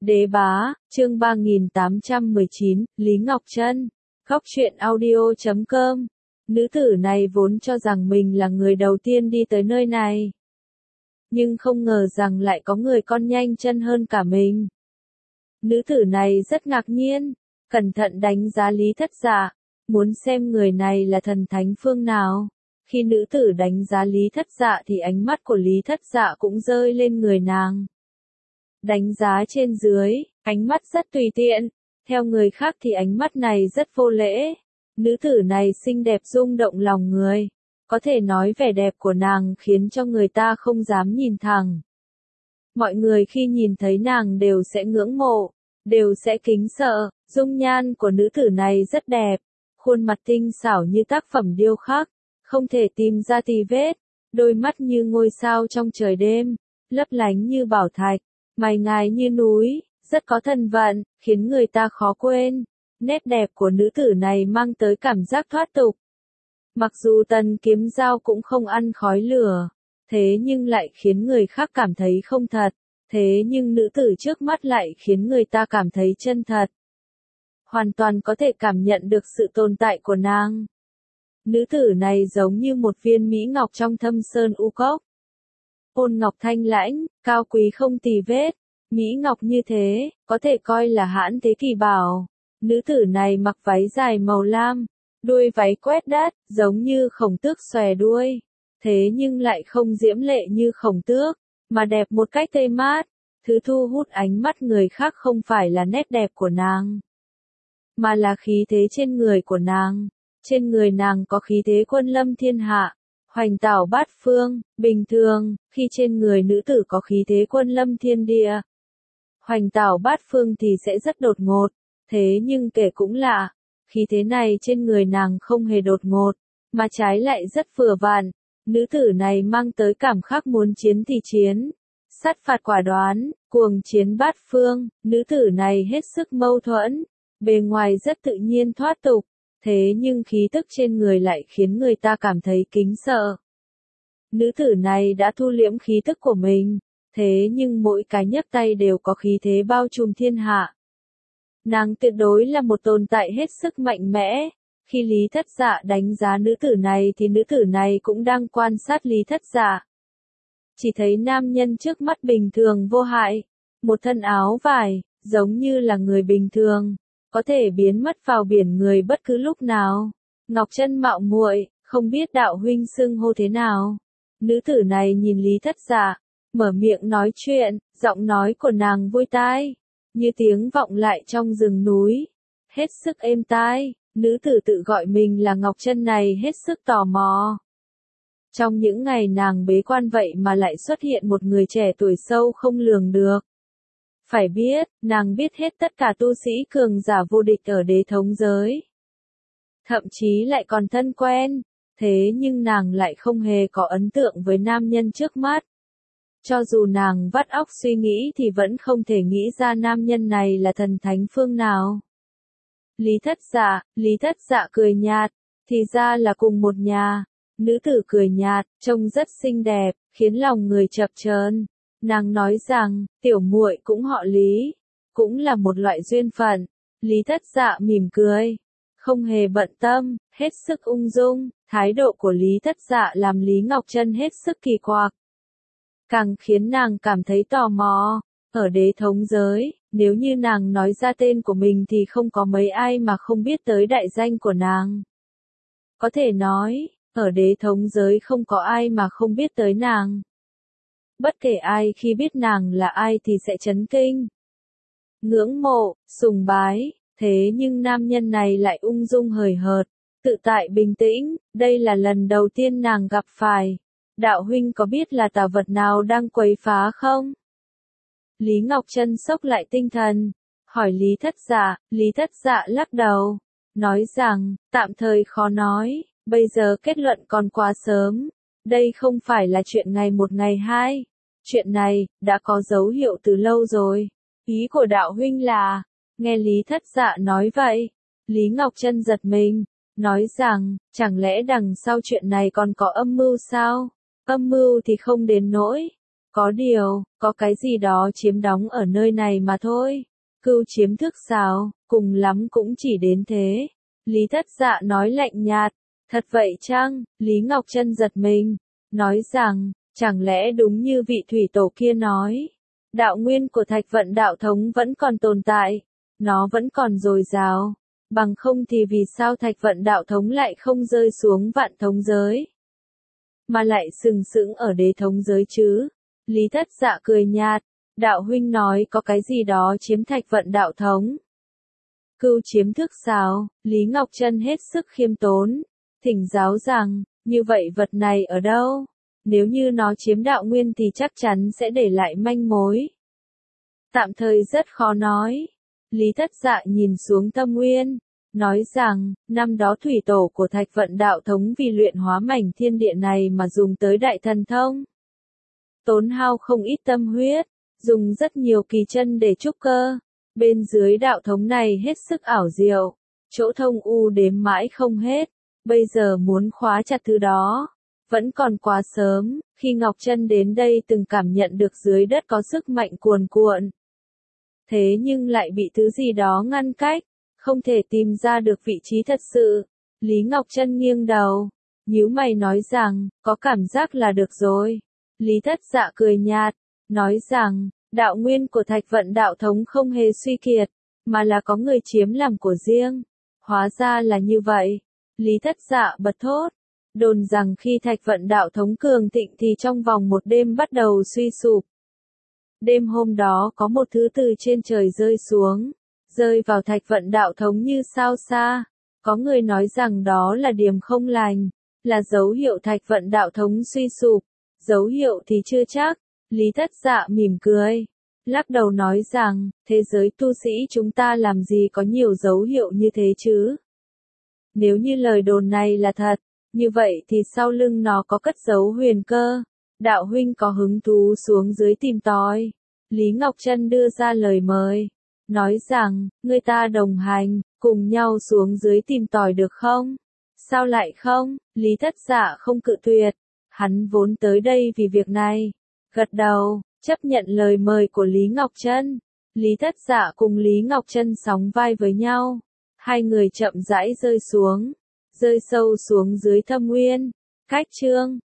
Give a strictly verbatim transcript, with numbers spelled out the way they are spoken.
Đế bá, chương ba nghìn tám trăm mười chín, Lý Ngọc Trân, Góc truyện audio chấm com. Nữ tử này vốn cho rằng mình là người đầu tiên đi tới nơi này. Nhưng không ngờ rằng lại có người con nhanh chân hơn cả mình. Nữ tử này rất ngạc nhiên, cẩn thận đánh giá Lý Thất Dạ, muốn xem người này là thần thánh phương nào. Khi nữ tử đánh giá Lý Thất Dạ thì ánh mắt của Lý Thất Dạ cũng rơi lên người nàng. Đánh giá trên dưới, ánh mắt rất tùy tiện, theo người khác thì ánh mắt này rất vô lễ. Nữ tử này xinh đẹp rung động lòng người, có thể nói vẻ đẹp của nàng khiến cho người ta không dám nhìn thẳng. Mọi người khi nhìn thấy nàng đều sẽ ngưỡng mộ, đều sẽ kính sợ. Dung nhan của nữ tử này rất đẹp, khuôn mặt tinh xảo như tác phẩm điêu khắc, không thể tìm ra tì vết, đôi mắt như ngôi sao trong trời đêm, lấp lánh như bảo thạch, mày ngài như núi, rất có thần vận, khiến người ta khó quên. Nét đẹp của nữ tử này mang tới cảm giác thoát tục. Mặc dù tần kiếm dao cũng không ăn khói lửa, thế nhưng lại khiến người khác cảm thấy không thật, thế nhưng nữ tử trước mắt lại khiến người ta cảm thấy chân thật. Hoàn toàn có thể cảm nhận được sự tồn tại của nàng. Nữ tử này giống như một viên mỹ ngọc trong thâm sơn u cốc. Ôn ngọc thanh lãnh, cao quý không tì vết, mỹ ngọc như thế, có thể coi là hãn thế kỳ bảo. Nữ tử này mặc váy dài màu lam, đuôi váy quét đất, giống như khổng tước xòe đuôi. Thế nhưng lại không diễm lệ như khổng tước, mà đẹp một cách tươi mát. Thứ thu hút ánh mắt người khác không phải là nét đẹp của nàng, mà là khí thế trên người của nàng. Trên người nàng có khí thế quân lâm thiên hạ, hoành tảo bát phương. Bình thường, khi trên người nữ tử có khí thế quân lâm thiên địa, hoành tảo bát phương thì sẽ rất đột ngột. Thế nhưng kể cũng lạ, khí thế này trên người nàng không hề đột ngột, mà trái lại rất vừa vặn. Nữ tử này mang tới cảm giác muốn chiến thì chiến, sát phạt quả đoán, cuồng chiến bát phương. Nữ tử này hết sức mâu thuẫn, bề ngoài rất tự nhiên thoát tục, thế nhưng khí tức trên người lại khiến người ta cảm thấy kính sợ. Nữ tử này đã thu liễm khí tức của mình, thế nhưng mỗi cái nhấc tay đều có khí thế bao trùm thiên hạ. Nàng tuyệt đối là một tồn tại hết sức mạnh mẽ. Khi Lý Thất Dạ đánh giá nữ tử này thì nữ tử này cũng đang quan sát Lý Thất Dạ. Chỉ thấy nam nhân trước mắt bình thường vô hại, một thân áo vải, giống như là người bình thường, có thể biến mất vào biển người bất cứ lúc nào. Ngọc Trân mạo muội, không biết đạo huynh xưng hô thế nào. Nữ tử này nhìn Lý Thất Dạ, mở miệng nói chuyện, giọng nói của nàng vui tai, như tiếng vọng lại trong rừng núi, hết sức êm tai. Nữ tử tự gọi mình là Ngọc Trân này hết sức tò mò. Trong những ngày nàng bế quan vậy mà lại xuất hiện một người trẻ tuổi sâu không lường được. Phải biết, nàng biết hết tất cả tu sĩ cường giả vô địch ở đế thống giới. Thậm chí lại còn thân quen, thế nhưng nàng lại không hề có ấn tượng với nam nhân trước mắt. Cho dù nàng vắt óc suy nghĩ thì vẫn không thể nghĩ ra nam nhân này là thần thánh phương nào. Lý Thất Dạ, Lý Thất Dạ cười nhạt, thì ra là cùng một nhà. Nữ tử cười nhạt, trông rất xinh đẹp, khiến lòng người chập chờn. Nàng nói rằng, tiểu muội cũng họ Lý, cũng là một loại duyên phận. Lý Thất Dạ mỉm cười, không hề bận tâm, hết sức ung dung. Thái độ của Lý Thất Dạ làm Lý Ngọc Trân hết sức kỳ quặc, càng khiến nàng cảm thấy tò mò. Ở đế thống giới, nếu như nàng nói ra tên của mình thì không có mấy ai mà không biết tới đại danh của nàng. Có thể nói, ở đế thống giới không có ai mà không biết tới nàng. Bất kể ai khi biết nàng là ai thì sẽ chấn kinh, ngưỡng mộ, sùng bái. Thế nhưng nam nhân này lại ung dung hời hợt, tự tại bình tĩnh. Đây là lần đầu tiên nàng gặp phải. Đạo huynh có biết là tà vật nào đang quấy phá không? Lý Ngọc Trân sốc lại tinh thần, hỏi Lý Thất Dạ. Lý Thất Dạ lắc đầu, nói rằng, tạm thời khó nói, bây giờ kết luận còn quá sớm. Đây không phải là chuyện ngày một ngày hai. Chuyện này, đã có dấu hiệu từ lâu rồi. Ý của đạo huynh là, nghe Lý Thất Dạ nói vậy, Lý Ngọc Trân giật mình, nói rằng, chẳng lẽ đằng sau chuyện này còn có âm mưu sao? Âm mưu thì không đến nỗi. Có điều, có cái gì đó chiếm đóng ở nơi này mà thôi. Cưu chiếm thức sao, cùng lắm cũng chỉ đến thế. Lý Thất Dạ nói lạnh nhạt. Thật vậy chăng? Lý Ngọc Trân giật mình. Nói rằng, chẳng lẽ đúng như vị thủy tổ kia nói. Đạo nguyên của Thạch Vận đạo thống vẫn còn tồn tại. Nó vẫn còn dồi dào. Bằng không thì vì sao Thạch Vận đạo thống lại không rơi xuống vạn thống giới. Mà lại sừng sững ở đế thống giới chứ. Lý Thất Dạ cười nhạt. Đạo huynh nói có cái gì đó chiếm Thạch Vận đạo thống. Cưu chiếm thức sao? Lý Ngọc Trân hết sức khiêm tốn. Thỉnh giáo rằng, như vậy vật này ở đâu? Nếu như nó chiếm đạo nguyên thì chắc chắn sẽ để lại manh mối. Tạm thời rất khó nói. Lý Thất Dạ nhìn xuống Tâm Nguyên, nói rằng, năm đó thủy tổ của Thạch Vận đạo thống vì luyện hóa mảnh thiên địa này mà dùng tới đại thần thông. Tốn hao không ít tâm huyết, dùng rất nhiều kỳ chân để trúc cơ. Bên dưới đạo thống này hết sức ảo diệu, chỗ thông u đếm mãi không hết. Bây giờ muốn khóa chặt thứ đó, vẫn còn quá sớm. Khi Ngọc Trân đến đây từng cảm nhận được dưới đất có sức mạnh cuồn cuộn. Thế nhưng lại bị thứ gì đó ngăn cách, không thể tìm ra được vị trí thật sự. Lý Ngọc Trân nghiêng đầu, nhíu mày nói rằng, có cảm giác là được rồi. Lý Thất Dạ cười nhạt, nói rằng, đạo nguyên của Thạch Vận đạo thống không hề suy kiệt, mà là có người chiếm làm của riêng. Hóa ra là như vậy. Lý Thất Dạ bật thốt. Đồn rằng khi Thạch Vận đạo thống cường thịnh thì trong vòng một đêm bắt đầu suy sụp. Đêm hôm đó có một thứ từ trên trời rơi xuống, rơi vào Thạch Vận đạo thống như sao xa. Có người nói rằng đó là điềm không lành, là dấu hiệu Thạch Vận đạo thống suy sụp. Dấu hiệu thì chưa chắc. Lý Thất Dạ mỉm cười, lắc đầu nói rằng, thế giới tu sĩ chúng ta làm gì có nhiều dấu hiệu như thế chứ? Nếu như lời đồn này là thật, như vậy thì sau lưng nó có cất giấu huyền cơ. Đạo huynh có hứng thú xuống dưới tìm tòi. Lý Ngọc Trân đưa ra lời mời, nói rằng, người ta đồng hành, cùng nhau xuống dưới tìm tòi được không? Sao lại không? Lý Thất Dạ không cự tuyệt, hắn vốn tới đây vì việc này. Gật đầu, chấp nhận lời mời của Lý Ngọc Trân. Lý Thất Dạ cùng Lý Ngọc Trân sóng vai với nhau. Hai người chậm rãi rơi xuống, rơi sâu xuống dưới thâm nguyên. Cách chương